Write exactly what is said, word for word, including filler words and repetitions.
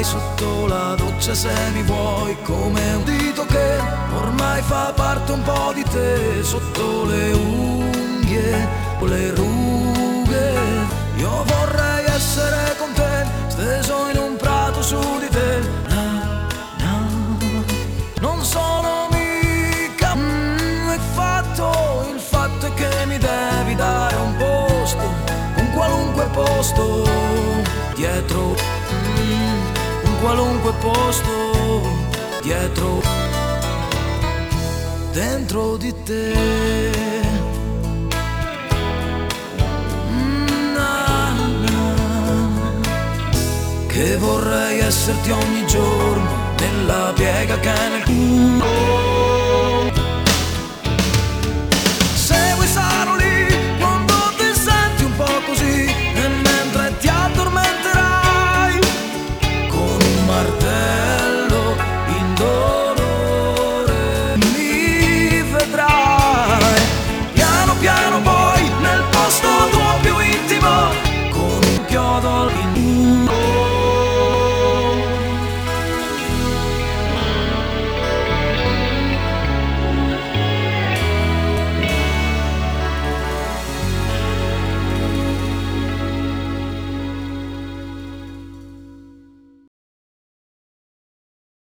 stai sotto la doccia se mi vuoi, come un dito che ormai fa parte un po' di te, sotto le unghie o le rughe. Io vorrei essere con te, steso in un prato su di te. Na, na. Non sono mica mm, il fatto, il fatto è che mi devi dare un posto, un qualunque posto dietro, mm, un qualunque posto dietro, dentro di te. Che vorrei esserti ogni giorno, nella piega che è nel culo.